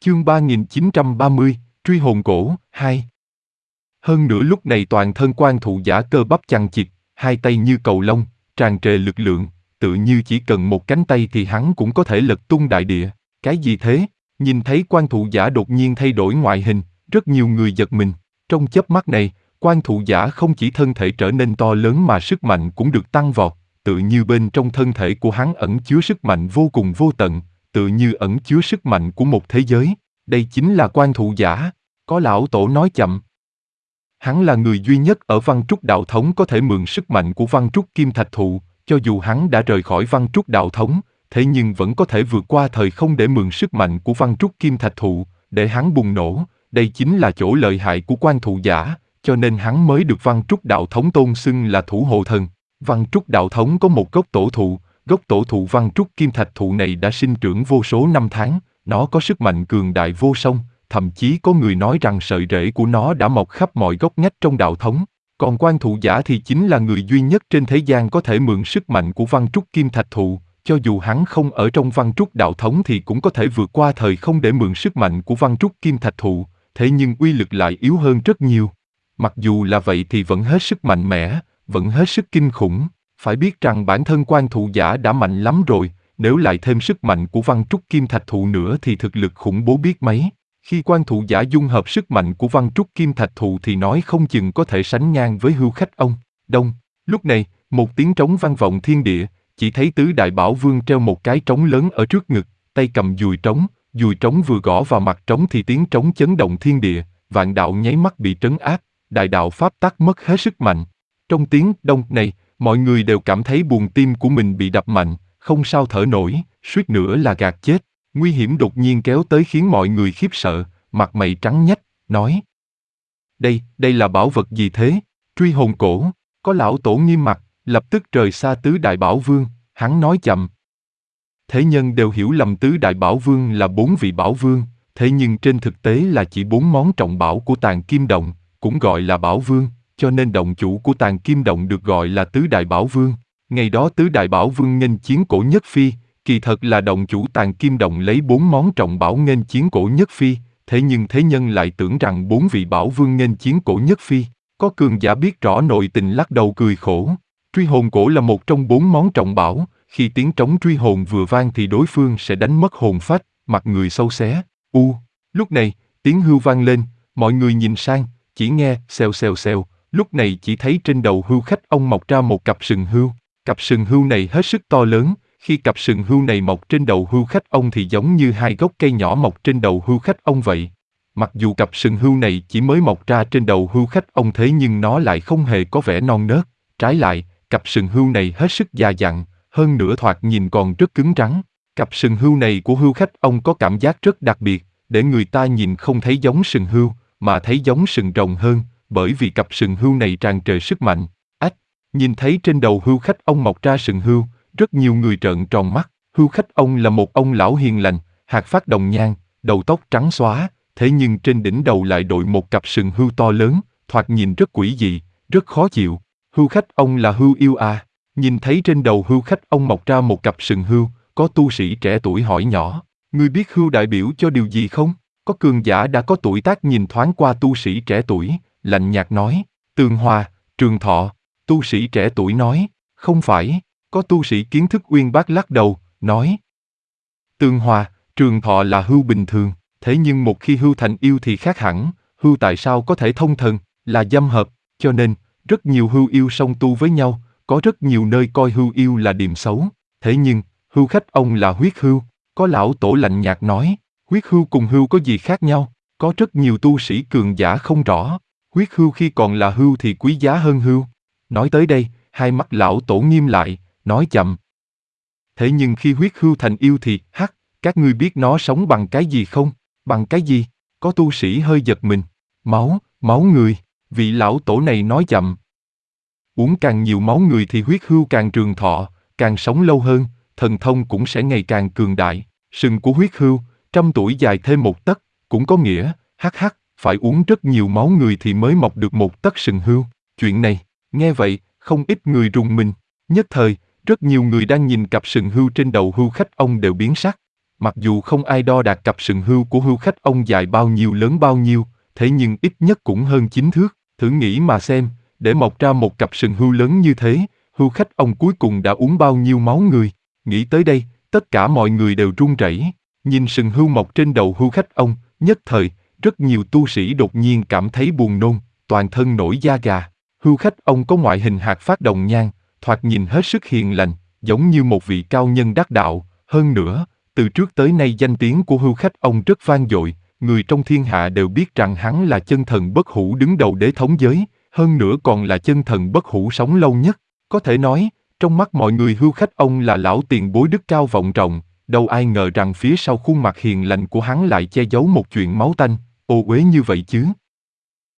Chương 3930, Truy hồn cổ, 2. Hơn nữa lúc này toàn thân quan thụ giả cơ bắp chằng chịt, hai tay như cầu lông, tràn trề lực lượng, tự như chỉ cần một cánh tay thì hắn cũng có thể lật tung đại địa. Cái gì thế? Nhìn thấy quan thụ giả đột nhiên thay đổi ngoại hình, rất nhiều người giật mình. Trong chớp mắt này, quan thụ giả không chỉ thân thể trở nên to lớn mà sức mạnh cũng được tăng vọt, tự như bên trong thân thể của hắn ẩn chứa sức mạnh vô cùng vô tận, tự như ẩn chứa sức mạnh của một thế giới. Đây chính là quan thụ giả. Có lão tổ nói chậm. Hắn là người duy nhất ở Văn Trúc Đạo Thống có thể mượn sức mạnh của Văn Trúc Kim Thạch Thụ, cho dù hắn đã rời khỏi Văn Trúc Đạo Thống, thế nhưng vẫn có thể vượt qua thời không để mượn sức mạnh của Văn Trúc Kim Thạch Thụ, để hắn bùng nổ. Đây chính là chỗ lợi hại của quan thụ giả, cho nên hắn mới được Văn Trúc Đạo Thống tôn xưng là thủ hộ thần. Văn Trúc Đạo Thống có một gốc tổ thụ Văn Trúc Kim Thạch Thụ này đã sinh trưởng vô số năm tháng, nó có sức mạnh cường đại vô song, thậm chí có người nói rằng sợi rễ của nó đã mọc khắp mọi góc ngách trong đạo thống. Còn quan thụ giả thì chính là người duy nhất trên thế gian có thể mượn sức mạnh của Văn Trúc Kim Thạch Thụ, cho dù hắn không ở trong Văn Trúc Đạo Thống thì cũng có thể vượt qua thời không để mượn sức mạnh của Văn Trúc Kim Thạch Thụ, thế nhưng uy lực lại yếu hơn rất nhiều. Mặc dù là vậy thì vẫn hết sức mạnh mẽ, vẫn hết sức kinh khủng. Phải biết rằng bản thân quan thụ giả đã mạnh lắm rồi, nếu lại thêm sức mạnh của Văn Trúc Kim Thạch Thụ nữa thì thực lực khủng bố biết mấy. Khi quan thụ giả dung hợp sức mạnh của Văn Trúc Kim Thạch Thụ thì nói không chừng có thể sánh ngang với Hưu Khách ông. Đông, lúc này, một tiếng trống vang vọng thiên địa, chỉ thấy tứ đại bảo vương treo một cái trống lớn ở trước ngực, tay cầm dùi trống vừa gõ vào mặt trống thì tiếng trống chấn động thiên địa, vạn đạo nháy mắt bị trấn áp, đại đạo pháp tắc mất hết sức mạnh. Trong tiếng đông này, mọi người đều cảm thấy buồng tim của mình bị đập mạnh, không sao thở nổi, suýt nữa là gạt chết. Nguy hiểm đột nhiên kéo tới khiến mọi người khiếp sợ, mặt mày trắng nhách, nói: Đây là bảo vật gì thế? Truy hồn cổ. Có lão tổ nghiêm mặt, lập tức rời xa tứ đại bảo vương, hắn nói chậm. Thế nhân đều hiểu lầm tứ đại bảo vương là 4 vị bảo vương, thế nhưng trên thực tế là chỉ 4 món trọng bảo của Tàng Kim Động, cũng gọi là bảo vương, cho nên động chủ của Tàng Kim Động được gọi là tứ đại bảo vương. Ngày đó tứ đại bảo vương nghênh chiến Cổ Nhất Phi, kỳ thật là động chủ Tàng Kim Động lấy 4 món trọng bảo nghênh chiến Cổ Nhất Phi, thế nhưng thế nhân lại tưởng rằng 4 vị bảo vương nghênh chiến Cổ Nhất Phi. Có cường giả biết rõ nội tình lắc đầu cười khổ. Truy hồn cổ là một trong 4 món trọng bảo, khi tiếng trống truy hồn vừa vang thì đối phương sẽ đánh mất hồn phách, mặt người xâu xé. Lúc này, tiếng hưu vang lên, mọi người nhìn sang, chỉ nghe xèo xèo xèo, lúc này chỉ thấy trên đầu Hưu Khách ông mọc ra một cặp sừng hưu. Cặp sừng hưu này hết sức to lớn, khi cặp sừng hưu này mọc trên đầu Hưu Khách ông thì giống như 2 gốc cây nhỏ mọc trên đầu Hưu Khách ông vậy. Mặc dù cặp sừng hưu này chỉ mới mọc ra trên đầu Hưu Khách ông thế nhưng nó lại không hề có vẻ non nớt, trái lại, cặp sừng hưu này hết sức già dặn, hơn nữa thoạt nhìn còn rất cứng rắn. Cặp sừng hưu này của Hưu Khách ông có cảm giác rất đặc biệt, để người ta nhìn không thấy giống sừng hưu, mà thấy giống sừng rồng hơn, bởi vì cặp sừng hưu này tràn trề sức mạnh. Nhìn thấy trên đầu Hưu Khách ông mọc ra sừng hưu, rất nhiều người trợn tròn mắt. Hưu Khách ông là một ông lão hiền lành, hạc phát đồng nhan, đầu tóc trắng xóa, thế nhưng trên đỉnh đầu lại đội một cặp sừng hưu to lớn, thoạt nhìn rất quỷ dị, rất khó chịu. Hưu Khách ông là Hưu Yêu à? Nhìn thấy trên đầu Hưu Khách ông mọc ra một cặp sừng hưu, có tu sĩ trẻ tuổi hỏi nhỏ: ngươi biết hưu đại biểu cho điều gì không? Có cường giả đã có tuổi tác nhìn thoáng qua tu sĩ trẻ tuổi, lạnh nhạt nói: tường hòa, trường thọ. Tu sĩ trẻ tuổi nói: không phải. Có tu sĩ kiến thức uyên bác lắc đầu, nói: tường hòa, trường thọ là hưu bình thường, thế nhưng một khi hưu thành yêu thì khác hẳn. Hưu tại sao có thể thông thần, là dâm hợp, cho nên rất nhiều hưu yêu song tu với nhau, có rất nhiều nơi coi hưu yêu là điềm xấu. Thế nhưng Hưu Khách ông là huyết hưu. Có lão tổ lạnh nhạt nói: huyết hưu cùng hưu có gì khác nhau? Có rất nhiều tu sĩ cường giả không rõ. Huyết hưu khi còn là hưu thì quý giá hơn hưu. Nói tới đây, hai mắt lão tổ nghiêm lại, nói chậm: thế nhưng khi huyết hưu thành yêu thì, các ngươi biết nó sống bằng cái gì không? Bằng cái gì? Có tu sĩ hơi giật mình. Máu người. Vị lão tổ này nói chậm: uống càng nhiều máu người thì huyết hưu càng trường thọ, càng sống lâu hơn, thần thông cũng sẽ ngày càng cường đại. Sừng của huyết hưu, 100 tuổi dài thêm 1 tấc, cũng có nghĩa, phải uống rất nhiều máu người thì mới mọc được 1 tấc sừng hưu. Chuyện này, nghe vậy, không ít người rùng mình. Nhất thời, rất nhiều người đang nhìn cặp sừng hưu trên đầu Hưu Khách ông đều biến sắc. Mặc dù không ai đo đạc cặp sừng hươu của hươu khách ông dài bao nhiêu lớn bao nhiêu, thế nhưng ít nhất cũng hơn 9 thước. Thử nghĩ mà xem, để mọc ra một cặp sừng hươu lớn như thế, hươu khách ông cuối cùng đã uống bao nhiêu máu người. Nghĩ tới đây, tất cả mọi người đều run rẩy. Nhìn sừng hươu mọc trên đầu hươu khách ông, nhất thời, rất nhiều tu sĩ đột nhiên cảm thấy buồn nôn, toàn thân nổi da gà. Hươu khách ông có ngoại hình hạt phát đồng nhang, thoạt nhìn hết sức hiền lành, giống như một vị cao nhân đắc đạo. Hơn nữa, từ trước tới nay danh tiếng của hươu khách ông rất vang dội, người trong thiên hạ đều biết rằng hắn là chân thần bất hủ đứng đầu đế thống giới, hơn nữa còn là chân thần bất hủ sống lâu nhất. Có thể nói, trong mắt mọi người hươu khách ông là lão tiền bối đức cao vọng trọng, đâu ai ngờ rằng phía sau khuôn mặt hiền lành của hắn lại che giấu một chuyện máu tanh, ô uế như vậy chứ.